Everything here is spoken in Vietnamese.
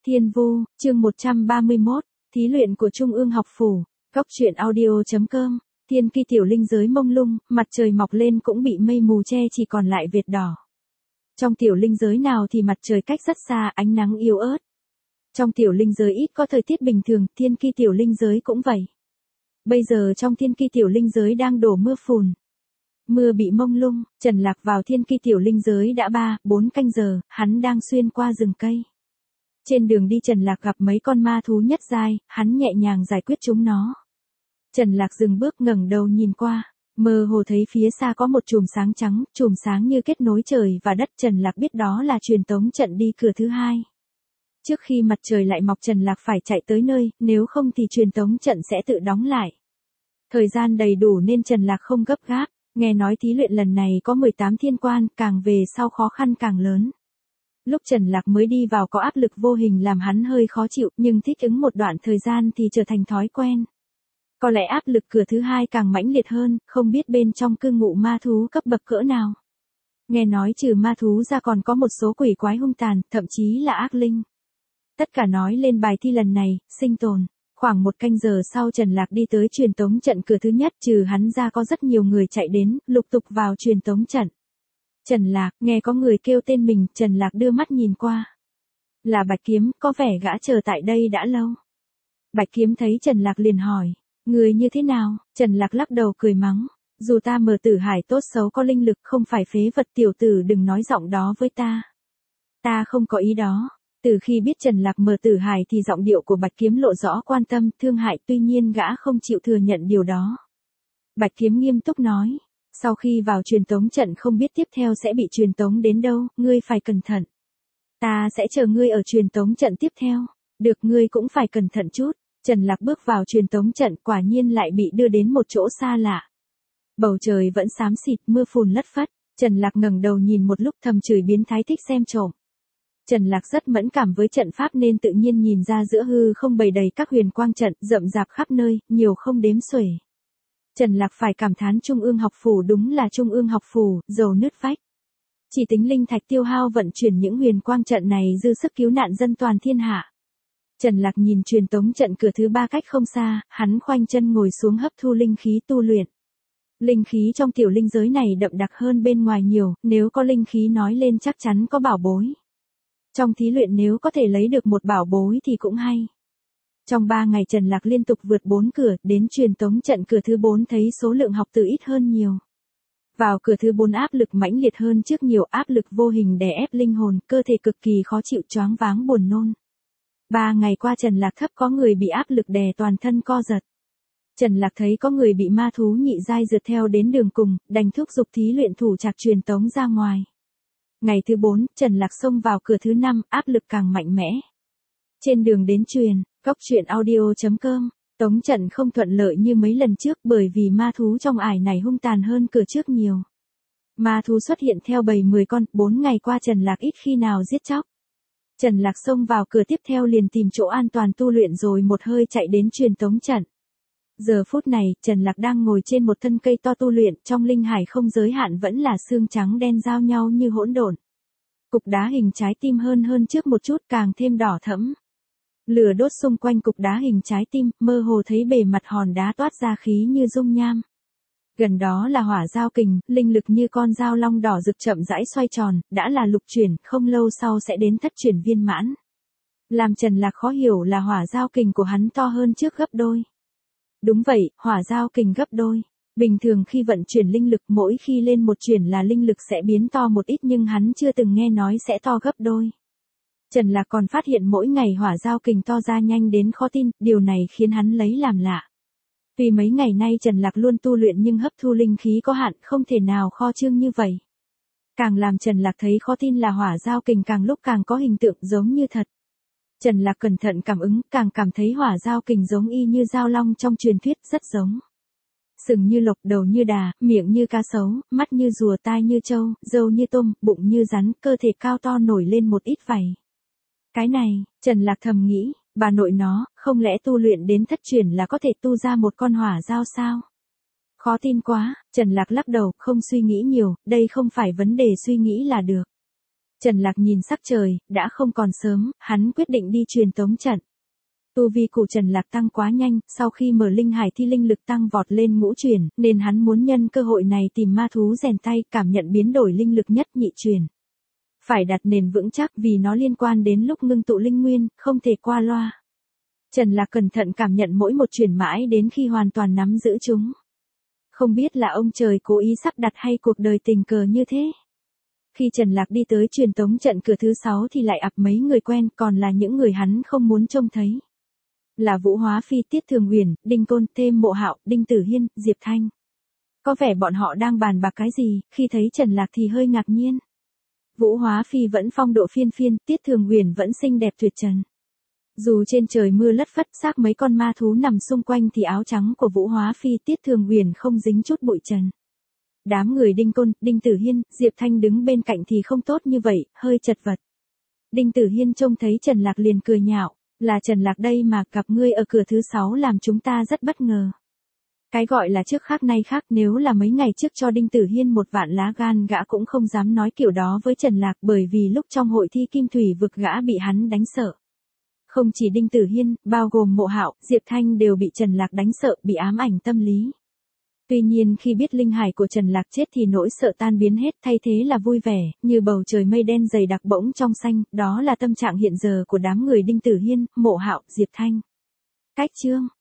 Thiên Vu, chương 131, thí luyện của Trung ương học phủ, góc truyện audio.com, thiên kỳ tiểu linh giới mông lung, mặt trời mọc lên cũng bị mây mù che chỉ còn lại việt đỏ. Trong tiểu linh giới nào thì mặt trời cách rất xa, ánh nắng yếu ớt. Trong tiểu linh giới ít có thời tiết bình thường, thiên kỳ tiểu linh giới cũng vậy. Bây giờ trong thiên kỳ tiểu linh giới đang đổ mưa phùn. Mưa bị mông lung, Trần Lạc vào thiên kỳ tiểu linh giới đã 3-4 canh giờ, hắn đang xuyên qua rừng cây. Trên đường đi Trần Lạc gặp mấy con ma thú nhất giai, hắn nhẹ nhàng giải quyết chúng nó. Trần Lạc dừng bước ngẩng đầu nhìn qua, mơ hồ thấy phía xa có một chùm sáng trắng, chùm sáng như kết nối trời và đất. Trần Lạc biết đó là truyền tống trận đi cửa thứ hai. Trước khi mặt trời lại mọc Trần Lạc phải chạy tới nơi, nếu không thì truyền tống trận sẽ tự đóng lại. Thời gian đầy đủ nên Trần Lạc không gấp gáp, nghe nói thí luyện lần này có 18 thiên quan, càng về sau khó khăn càng lớn. Lúc Trần Lạc mới đi vào có áp lực vô hình làm hắn hơi khó chịu, nhưng thích ứng một đoạn thời gian thì trở thành thói quen. Có lẽ áp lực cửa thứ hai càng mãnh liệt hơn, không biết bên trong cư ngụ ma thú cấp bậc cỡ nào. Nghe nói trừ ma thú ra còn có một số quỷ quái hung tàn, thậm chí là ác linh. Tất cả nói lên bài thi lần này, sinh tồn. Khoảng 1 canh giờ sau Trần Lạc đi tới truyền tống trận cửa thứ nhất, trừ hắn ra có rất nhiều người chạy đến, lục tục vào truyền tống trận. Trần Lạc, nghe có người kêu tên mình, Trần Lạc đưa mắt nhìn qua. Là Bạch Kiếm, có vẻ gã chờ tại đây đã lâu. Bạch Kiếm thấy Trần Lạc liền hỏi, người như thế nào? Trần Lạc lắc đầu cười mắng, dù ta Mở Tử Hải tốt xấu có linh lực không phải phế vật, tiểu tử đừng nói giọng đó với ta. Ta không có ý đó. Từ khi biết Trần Lạc Mở Tử Hải thì giọng điệu của Bạch Kiếm lộ rõ quan tâm, thương hại, tuy nhiên gã không chịu thừa nhận điều đó. Bạch Kiếm nghiêm túc nói, sau khi vào truyền tống trận không biết tiếp theo sẽ bị truyền tống đến đâu, ngươi phải cẩn thận. Ta sẽ chờ ngươi ở truyền tống trận tiếp theo. Được, ngươi cũng phải cẩn thận chút. Trần Lạc bước vào truyền tống trận, quả nhiên lại bị đưa đến một chỗ xa lạ. Bầu trời vẫn xám xịt, mưa phùn lất phất. Trần Lạc ngẩng đầu nhìn một lúc thầm chửi biến thái thích xem trộm. Trần Lạc rất mẫn cảm với trận pháp nên tự nhiên nhìn ra giữa hư không bày đầy các huyền quang trận, rậm rạp khắp nơi, nhiều không đếm xuể. Trần Lạc phải cảm thán Trung ương học phủ đúng là Trung ương học phủ, dầu nứt vách. Chỉ tính linh thạch tiêu hao vận chuyển những huyền quang trận này dư sức cứu nạn dân toàn thiên hạ. Trần Lạc nhìn truyền tống trận cửa thứ 3 cách không xa, hắn khoanh chân ngồi xuống hấp thu linh khí tu luyện. Linh khí trong tiểu linh giới này đậm đặc hơn bên ngoài nhiều, nếu có linh khí nói lên chắc chắn có bảo bối. Trong thí luyện nếu có thể lấy được một bảo bối thì cũng hay. Trong 3 ngày Trần Lạc liên tục vượt 4 cửa, đến truyền tống trận cửa thứ 4 thấy số lượng học tử ít hơn nhiều. Vào cửa thứ 4 áp lực mãnh liệt hơn trước nhiều, áp lực vô hình đè ép linh hồn, cơ thể cực kỳ khó chịu, choáng váng buồn nôn. 3 ngày qua Trần Lạc thấp có người bị áp lực đè toàn thân co giật. Trần Lạc thấy có người bị ma thú nhị giai rượt theo đến đường cùng, đành thúc giục thí luyện thủ trạc truyền tống ra ngoài. Ngày thứ 4, Trần Lạc xông vào cửa thứ 5, áp lực càng mạnh mẽ. Trên đường đến truyền, góc truyện audio.com, tống trận không thuận lợi như mấy lần trước bởi vì ma thú trong ải này hung tàn hơn cửa trước nhiều. Ma thú xuất hiện theo bầy 10 con, 4 ngày qua Trần Lạc ít khi nào giết chóc. Trần Lạc xông vào cửa tiếp theo liền tìm chỗ an toàn tu luyện rồi một hơi chạy đến truyền tống trận. Giờ phút này, Trần Lạc đang ngồi trên một thân cây to tu luyện, trong linh hải không giới hạn vẫn là xương trắng đen giao nhau như hỗn độn. Cục đá hình trái tim hơn trước một chút, càng thêm đỏ thẫm. Lửa đốt xung quanh cục đá hình trái tim, mơ hồ thấy bề mặt hòn đá toát ra khí như dung nham. Gần đó là hỏa giao kình, linh lực như con dao long đỏ rực chậm rãi xoay tròn, đã là lục chuyển, không lâu sau sẽ đến thất chuyển viên mãn. Làm Trần Lạc khó hiểu là hỏa giao kình của hắn to hơn trước gấp đôi. Đúng vậy, hỏa giao kình gấp đôi. Bình thường khi vận chuyển linh lực mỗi khi lên một chuyển là linh lực sẽ biến to một ít nhưng hắn chưa từng nghe nói sẽ to gấp đôi. Trần Lạc còn phát hiện mỗi ngày hỏa giao kình to ra nhanh đến khó tin, điều này khiến hắn lấy làm lạ. Vì mấy ngày nay Trần Lạc luôn tu luyện nhưng hấp thu linh khí có hạn, không thể nào kho trương như vậy. Càng làm Trần Lạc thấy khó tin là hỏa giao kình càng lúc càng có hình tượng giống như thật. Trần Lạc cẩn thận cảm ứng, càng cảm thấy hỏa giao kình giống y như dao long trong truyền thuyết, rất giống. Sừng như lộc, đầu như đà, miệng như cá sấu, mắt như rùa, tai như trâu, râu như tôm, bụng như rắn, cơ thể cao to nổi lên một ít vảy. Cái này, Trần Lạc thầm nghĩ, bà nội nó, không lẽ tu luyện đến thất chuyển là có thể tu ra một con hỏa giao sao? Khó tin quá, Trần Lạc lắc đầu, không suy nghĩ nhiều, đây không phải vấn đề suy nghĩ là được. Trần Lạc nhìn sắc trời, đã không còn sớm, hắn quyết định đi truyền tống trận. Tu vi của Trần Lạc tăng quá nhanh, sau khi mở linh hải thi linh lực tăng vọt lên ngũ truyền, nên hắn muốn nhân cơ hội này tìm ma thú rèn tay, cảm nhận biến đổi linh lực nhất nhị truyền. Phải đặt nền vững chắc vì nó liên quan đến lúc ngưng tụ linh nguyên, không thể qua loa. Trần Lạc cẩn thận cảm nhận mỗi một truyền mãi đến khi hoàn toàn nắm giữ chúng. Không biết là ông trời cố ý sắp đặt hay cuộc đời tình cờ như thế. Khi Trần Lạc đi tới truyền tống trận cửa thứ 6 thì lại ập mấy người quen, còn là những người hắn không muốn trông thấy. Là Vũ Hóa Phi, Tiết Thường Huyền, Đinh Côn, thêm Mộ Hạo, Đinh Tử Hiên, Diệp Thanh. Có vẻ bọn họ đang bàn bạc cái gì, khi thấy Trần Lạc thì hơi ngạc nhiên. Vũ Hóa Phi vẫn phong độ phiên phiên, Tiết Thường Huyền vẫn xinh đẹp tuyệt trần. Dù trên trời mưa lất phất xác mấy con ma thú nằm xung quanh thì áo trắng của Vũ Hóa Phi, Tiết Thường Huyền không dính chút bụi trần. Đám người Đinh Côn, Đinh Tử Hiên, Diệp Thanh đứng bên cạnh thì không tốt như vậy, hơi chật vật. Đinh Tử Hiên trông thấy Trần Lạc liền cười nhạo, là Trần Lạc đây mà, gặp ngươi ở cửa thứ 6 làm chúng ta rất bất ngờ. Cái gọi là trước khác nay khác, nếu là mấy ngày trước cho Đinh Tử Hiên một vạn lá gan gã cũng không dám nói kiểu đó với Trần Lạc, bởi vì lúc trong hội thi Kim Thủy vực gã bị hắn đánh sợ. Không chỉ Đinh Tử Hiên, bao gồm Mộ Hạo, Diệp Thanh đều bị Trần Lạc đánh sợ, bị ám ảnh tâm lý. Tuy nhiên khi biết linh hải của Trần Lạc chết thì nỗi sợ tan biến hết, thay thế là vui vẻ, như bầu trời mây đen dày đặc bỗng trong xanh, đó là tâm trạng hiện giờ của đám người Đinh Tử Hiên, Mộ Hạo, Diệp Thanh. Cách chương